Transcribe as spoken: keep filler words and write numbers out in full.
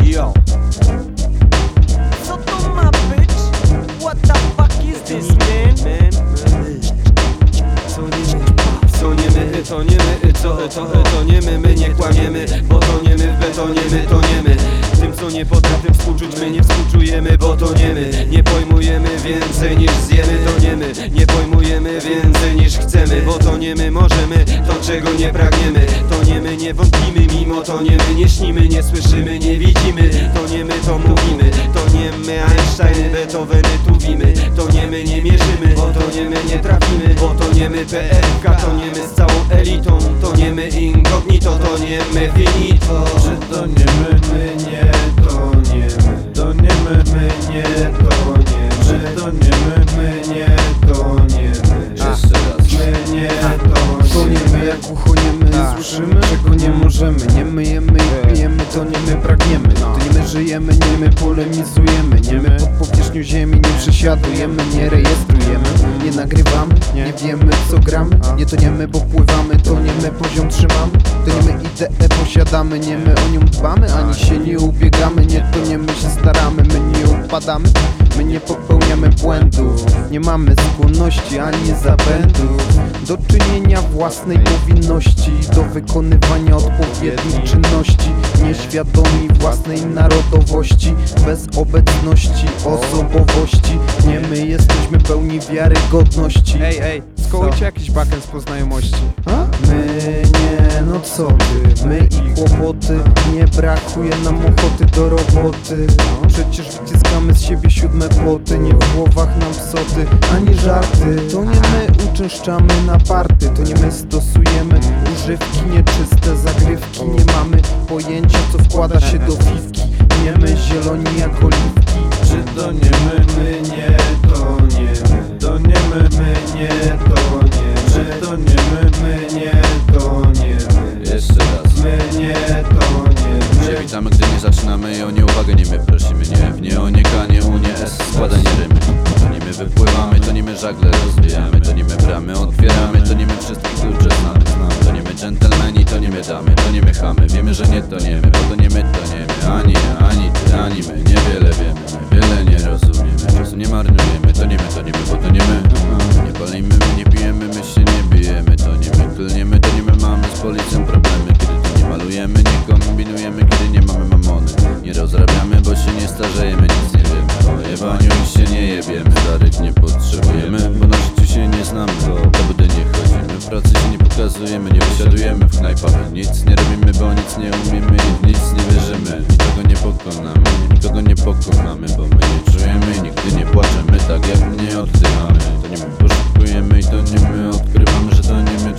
Yo. Co to ma być? What the fuck is this, man? Co nie my, co nie my, to nie my, co to, to nie my, my nie kłamiemy, bo to nie my w betonie, my to nie my. Tym co nie potrafię współczuć, my nie współczujemy, bo to nie my. Nie pojmujemy więcej niż zjemy, to nie my. Nie pojmujemy więcej niż chcemy, bo to nie my możemy to czego nie pragniemy. To nie my, nie wątpimy, mimo to nie my. Nie śnimy, nie słyszymy, nie widzimy, to nie my to mówimy. To nie my Einsteiny, Beethoveny tuwimy. To nie my nie mierzymy, bo to nie my nie trafimy. Bo to nie my P F K, to nie my z całą elitą. To nie my incognito, to nie my finito. Czy to nie my, my nie, to nie my. To nie my, my nie, to nie my. Czy to nie my, my nie, to nie my. Jeszcze raz. My nie, to nie To nie my, jak ucho nie my, słyszymy czego nie możemy. Nie my jemy i pijemy, to nie my pragniemy. To nie my żyjemy, nie my polemizujemy. Nie my pod powierzchnią ziemi nie przesiadujemy, nie rejestrujemy, nie nagrywamy, nie wiemy co gramy. Nie to nie my, bo pływamy, to nie my poziom trzymamy. To nie my ideę posiadamy, nie my o nią dbamy, ani się nie ubiegamy. Nie to nie my się staramy, my nie upadamy, my nie popełniamy błędów. Nie mamy skłonności ani zapędów do czynienia własnej powinności, do wykonywania odpowiednich czynności. Nieświadomi własnej narodowości, bez obecności osobowości. Nie my jesteśmy pełni wiarygodności. Ej, ej, skołujcie jakiś baken z poznajomości. A? My nie, no co ty, my i kłopoty. Nie brakuje nam ochoty do roboty. Przecież wyciskamy z siebie siódme poty. Nie w głowach nam psoty, ani żarty. To nie my uczęszczamy na party. To nie my stosujemy używki nieczyste, zagrywki. Nie mamy pojęcia co wkłada się do piwki. Nie my zieloni jak oliwki. Czy to nie my, my nie, to nie my. To nie my, my nie, to nie my. Czy to nie my, my nie, to nie my. Jeszcze raz. My nie, to nie my. Się witamy, gdy nie zaczynamy i o nie uwagę nie my prosimy. Nie w nie, o nie, K, nie, u, nie, S, składanie rymy. To nie my wypływamy, to nie my żagle rozwijamy. To nie my bramy otwieramy, to nie my wszystkich klucze znamy. To nie my dżentelmeni, to nie my damy, to nie my chamy. Wiemy, że nie to nie my, bo to nie my, to nie my. Ani ja, ani ty, ani my, niewiele wiemy. My wiele nie rozumiemy, czasu nie marnujemy. To nie my, to nie my, bo to nie my. Nie palimy, my nie pijemy, my się nie bijemy. To nie my, klniemy, to nie my, mamy z policją problemy. Kiedy to nie malujemy, nie kombinujemy, kiedy nie mamy mamony. Nie rozrabiamy, bo się nie starzejemy, nic nie wiemy. O jebaniu i się nie jebiemy, darek nie potrzebujemy, bo na życiu się nie znamy, do budy nie chodzimy, w pracy się nie pokazujemy, nie wysiadujemy w knajpach. Nic nie robimy, bo nic nie umiemy i w nic nie wierzymy. Nikogo nie pokonamy, nikogo nie pokonamy, bo my nie czujemy i nigdy nie płaczemy tak jak nie oddychamy. To nie my poszukujemy i to nie my odkrywamy, że to nie my